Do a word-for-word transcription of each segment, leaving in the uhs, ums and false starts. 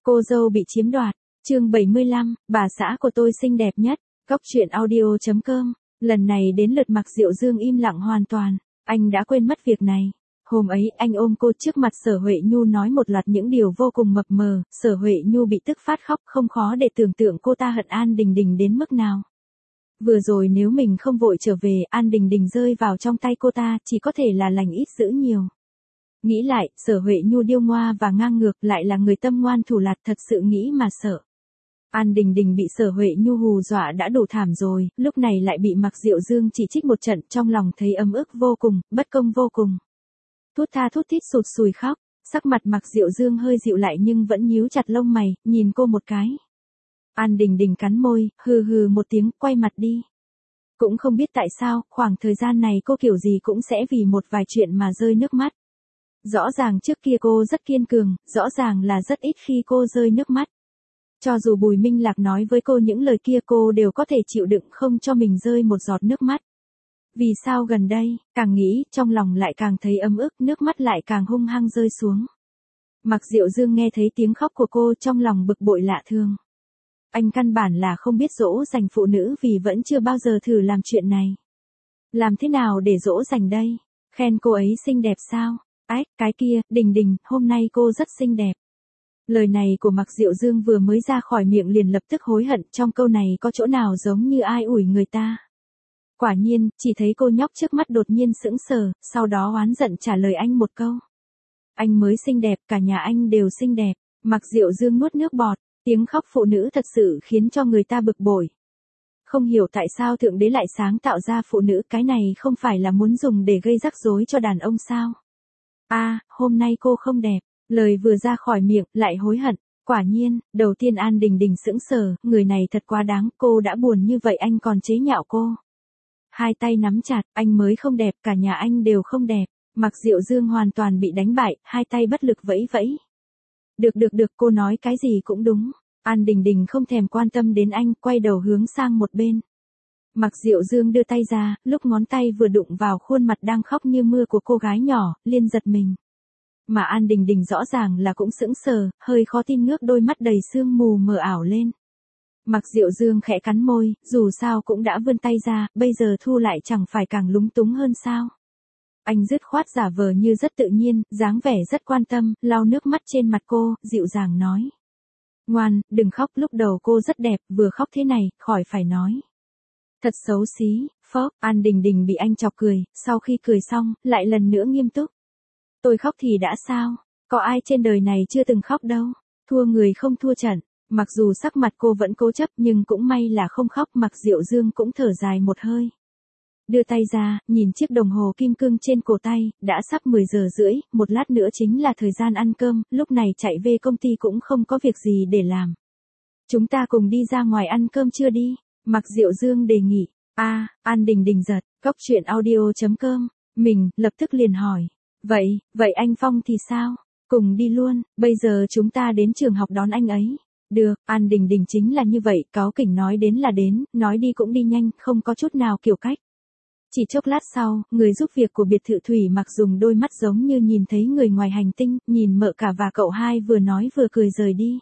Cô dâu bị chiếm đoạt, chương bảy mươi lăm, bà xã của tôi xinh đẹp nhất, Góc truyện audio chấm com. Lần này đến lượt Mạc Diệu Dương im lặng hoàn toàn, anh đã quên mất việc này. Hôm ấy anh ôm cô trước mặt Sở Huệ Nhu nói một loạt những điều vô cùng mập mờ, Sở Huệ Nhu bị tức phát khóc, không khó để tưởng tượng cô ta hận An Đình Đình đến mức nào. Vừa rồi nếu mình không vội trở về, An Đình Đình rơi vào trong tay cô ta, chỉ có thể là lành ít dữ nhiều. Nghĩ lại, Sở Huệ Nhu điêu ngoa và ngang ngược, lại là người tâm ngoan thủ lạt, thật sự nghĩ mà sợ. An Đình Đình bị Sở Huệ Nhu hù dọa đã đủ thảm rồi, lúc này lại bị Mạc Diệu Dương chỉ trích một trận, trong lòng thấy ấm ức vô cùng, bất công vô cùng. Thút tha thút thít sụt sùi khóc, sắc mặt Mạc Diệu Dương hơi dịu lại nhưng vẫn nhíu chặt lông mày, nhìn cô một cái. An Đình Đình cắn môi, hừ hừ một tiếng, quay mặt đi. Cũng không biết tại sao, khoảng thời gian này cô kiểu gì cũng sẽ vì một vài chuyện mà rơi nước mắt. Rõ ràng trước kia cô rất kiên cường, rõ ràng là rất ít khi cô rơi nước mắt. Cho dù Bùi Minh Lạc nói với cô những lời kia cô đều có thể chịu đựng không cho mình rơi một giọt nước mắt. Vì sao gần đây, càng nghĩ, trong lòng lại càng thấy ấm ức, nước mắt lại càng hung hăng rơi xuống. Mạc Diệu Dương nghe thấy tiếng khóc của cô trong lòng bực bội lạ thường. Anh căn bản là không biết dỗ dành phụ nữ vì vẫn chưa bao giờ thử làm chuyện này. Làm thế nào để dỗ dành đây? Khen cô ấy xinh đẹp sao? Ách, cái kia, Đình Đình, hôm nay cô rất xinh đẹp. Lời này của Mạc Diệu Dương vừa mới ra khỏi miệng liền lập tức hối hận, trong câu này có chỗ nào giống như ai ủi người ta. Quả nhiên, chỉ thấy cô nhóc trước mắt đột nhiên sững sờ, sau đó oán giận trả lời anh một câu. Anh mới xinh đẹp, cả nhà anh đều xinh đẹp. Mạc Diệu Dương nuốt nước bọt, tiếng khóc phụ nữ thật sự khiến cho người ta bực bội. Không hiểu tại sao Thượng Đế lại sáng tạo ra phụ nữ, cái này không phải là muốn dùng để gây rắc rối cho đàn ông sao? A, à, hôm nay cô không đẹp. Lời vừa ra khỏi miệng, lại hối hận. Quả nhiên, đầu tiên An Đình Đình sững sờ, người này thật quá đáng, cô đã buồn như vậy anh còn chế nhạo cô. Hai tay nắm chặt, anh mới không đẹp, cả nhà anh đều không đẹp. Mạc Diệu Dương hoàn toàn bị đánh bại, hai tay bất lực vẫy vẫy. Được được được, cô nói cái gì cũng đúng. An Đình Đình không thèm quan tâm đến anh, quay đầu hướng sang một bên. Mạc Diệu Dương đưa tay ra, lúc ngón tay vừa đụng vào khuôn mặt đang khóc như mưa của cô gái nhỏ, liền giật mình. Mà An Đình Đình rõ ràng là cũng sững sờ, hơi khó tin ngước đôi mắt đầy sương mù mờ ảo lên. Mạc Diệu Dương khẽ cắn môi, dù sao cũng đã vươn tay ra, bây giờ thu lại chẳng phải càng lúng túng hơn sao. Anh dứt khoát giả vờ như rất tự nhiên, dáng vẻ rất quan tâm, lau nước mắt trên mặt cô, dịu dàng nói. Ngoan, đừng khóc, lúc đầu cô rất đẹp, vừa khóc thế này, khỏi phải nói. Thật xấu xí, phốc, An Đình Đình bị anh chọc cười, sau khi cười xong, lại lần nữa nghiêm túc. Tôi khóc thì đã sao, có ai trên đời này chưa từng khóc đâu, thua người không thua trận. Mặc dù sắc mặt cô vẫn cố chấp nhưng cũng may là không khóc, Mạc Diệu Dương cũng thở dài một hơi. Đưa tay ra, nhìn chiếc đồng hồ kim cương trên cổ tay, đã sắp mười giờ rưỡi, một lát nữa chính là thời gian ăn cơm, lúc này chạy về công ty cũng không có việc gì để làm. Chúng ta cùng đi ra ngoài ăn cơm trưa đi, Mạc Diệu Dương đề nghị. A, à, An Đình Đình giật, Góc truyện audio chấm com, mình, lập tức liền hỏi. Vậy, vậy anh Phong thì sao? Cùng đi luôn, bây giờ chúng ta đến trường học đón anh ấy. Được, An Đình Đình chính là như vậy, cáu kỉnh nói đến là đến, nói đi cũng đi nhanh, không có chút nào kiểu cách. Chỉ chốc lát sau, người giúp việc của biệt thự Thủy Mặc dùng đôi mắt giống như nhìn thấy người ngoài hành tinh, nhìn mợ cả và cậu hai vừa nói vừa cười rời đi.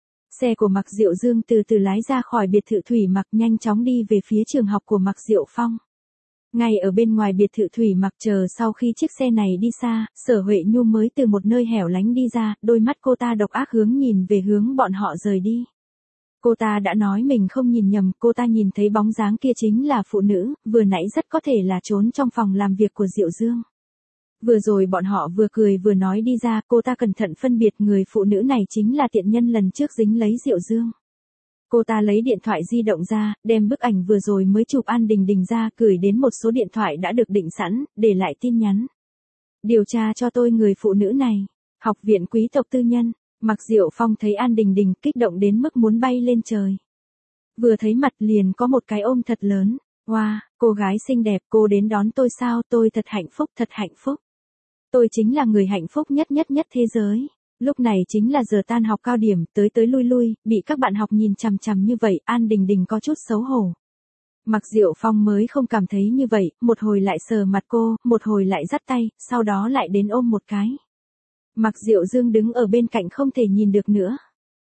Xe của Mạc Diệu Dương từ từ lái ra khỏi biệt thự Thủy Mặc nhanh chóng đi về phía trường học của Mạc Diệu Phong. Ngay ở bên ngoài biệt thự Thủy Mặc chờ sau khi chiếc xe này đi xa, Sở Huệ Nhu mới từ một nơi hẻo lánh đi ra, đôi mắt cô ta độc ác hướng nhìn về hướng bọn họ rời đi. Cô ta đã nói mình không nhìn nhầm, cô ta nhìn thấy bóng dáng kia chính là phụ nữ, vừa nãy rất có thể là trốn trong phòng làm việc của Diệu Dương. Vừa rồi bọn họ vừa cười vừa nói đi ra, cô ta cẩn thận phân biệt người phụ nữ này chính là tiện nhân lần trước dính lấy Diệu Dương. Cô ta lấy điện thoại di động ra, đem bức ảnh vừa rồi mới chụp An Đình Đình ra, gửi đến một số điện thoại đã được định sẵn, để lại tin nhắn. Điều tra cho tôi người phụ nữ này. Học viện quý tộc tư nhân. Mạc Diệu Phong thấy An Đình Đình kích động đến mức muốn bay lên trời. Vừa thấy mặt liền có một cái ôm thật lớn. Wow, cô gái xinh đẹp, cô đến đón tôi sao, tôi thật hạnh phúc, thật hạnh phúc. Tôi chính là người hạnh phúc nhất nhất nhất thế giới. Lúc này chính là giờ tan học cao điểm, tới tới lui lui, bị các bạn học nhìn chằm chằm như vậy, An Đình Đình có chút xấu hổ. Mạc Diệu Phong mới không cảm thấy như vậy, một hồi lại sờ mặt cô, một hồi lại dắt tay, sau đó lại đến ôm một cái. Mạc Diệu Dương đứng ở bên cạnh không thể nhìn được nữa.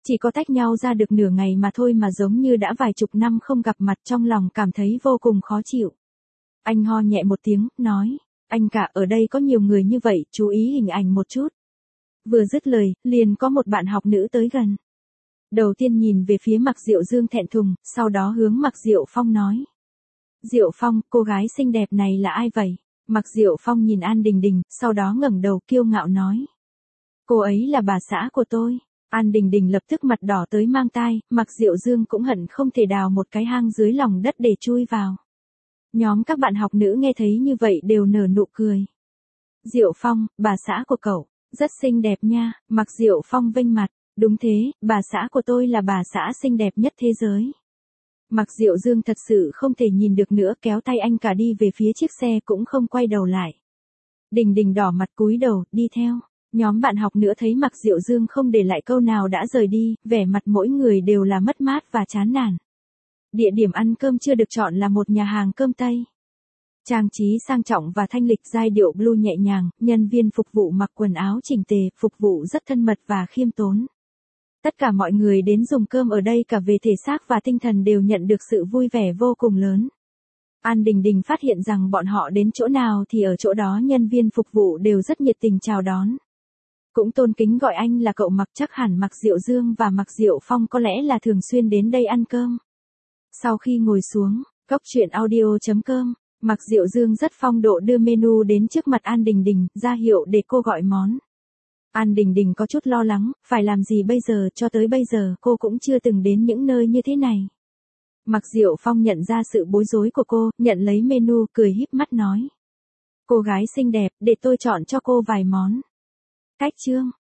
Chỉ có tách nhau ra được nửa ngày mà thôi mà giống như đã vài chục năm không gặp mặt, trong lòng cảm thấy vô cùng khó chịu. Anh ho nhẹ một tiếng, nói, anh cả, ở đây có nhiều người như vậy, chú ý hình ảnh một chút. Vừa dứt lời, liền có một bạn học nữ tới gần. Đầu tiên nhìn về phía Mạc Diệu Dương thẹn thùng, sau đó hướng Mạc Diệu Phong nói. Diệu Phong, cô gái xinh đẹp này là ai vậy? Mạc Diệu Phong nhìn An Đình Đình, sau đó ngẩng đầu kiêu ngạo nói. Cô ấy là bà xã của tôi. An Đình Đình lập tức mặt đỏ tới mang tai, Mạc Diệu Dương cũng hận không thể đào một cái hang dưới lòng đất để chui vào. Nhóm các bạn học nữ nghe thấy như vậy đều nở nụ cười. Diệu Phong, bà xã của cậu, rất xinh đẹp nha. Mạc Diệu Phong vênh mặt. Đúng thế, bà xã của tôi là bà xã xinh đẹp nhất thế giới. Mạc Diệu Dương thật sự không thể nhìn được nữa, kéo tay anh cả đi về phía chiếc xe cũng không quay đầu lại. Đình Đình đỏ mặt cúi đầu, đi theo. Nhóm bạn học nữa thấy Mạc Diệu Dương không để lại câu nào đã rời đi, vẻ mặt mỗi người đều là mất mát và chán nản. Địa điểm ăn cơm chưa được chọn là một nhà hàng cơm Tây. Trang trí sang trọng và thanh lịch, giai điệu blue nhẹ nhàng, nhân viên phục vụ mặc quần áo chỉnh tề, phục vụ rất thân mật và khiêm tốn. Tất cả mọi người đến dùng cơm ở đây cả về thể xác và tinh thần đều nhận được sự vui vẻ vô cùng lớn. An Đình Đình phát hiện rằng bọn họ đến chỗ nào thì ở chỗ đó nhân viên phục vụ đều rất nhiệt tình chào đón. Cũng tôn kính gọi anh là cậu Mạc, chắc hẳn Mạc Diệu Dương và Mạc Diệu Phong có lẽ là thường xuyên đến đây ăn cơm. Sau khi ngồi xuống, góc truyện audio chấm com, Mạc Diệu Dương rất phong độ đưa menu đến trước mặt An Đình Đình, ra hiệu để cô gọi món. An Đình Đình có chút lo lắng, phải làm gì bây giờ, cho tới bây giờ cô cũng chưa từng đến những nơi như thế này. Mạc Diệu Phong nhận ra sự bối rối của cô, nhận lấy menu, cười híp mắt nói. Cô gái xinh đẹp, để tôi chọn cho cô vài món. Cách chương.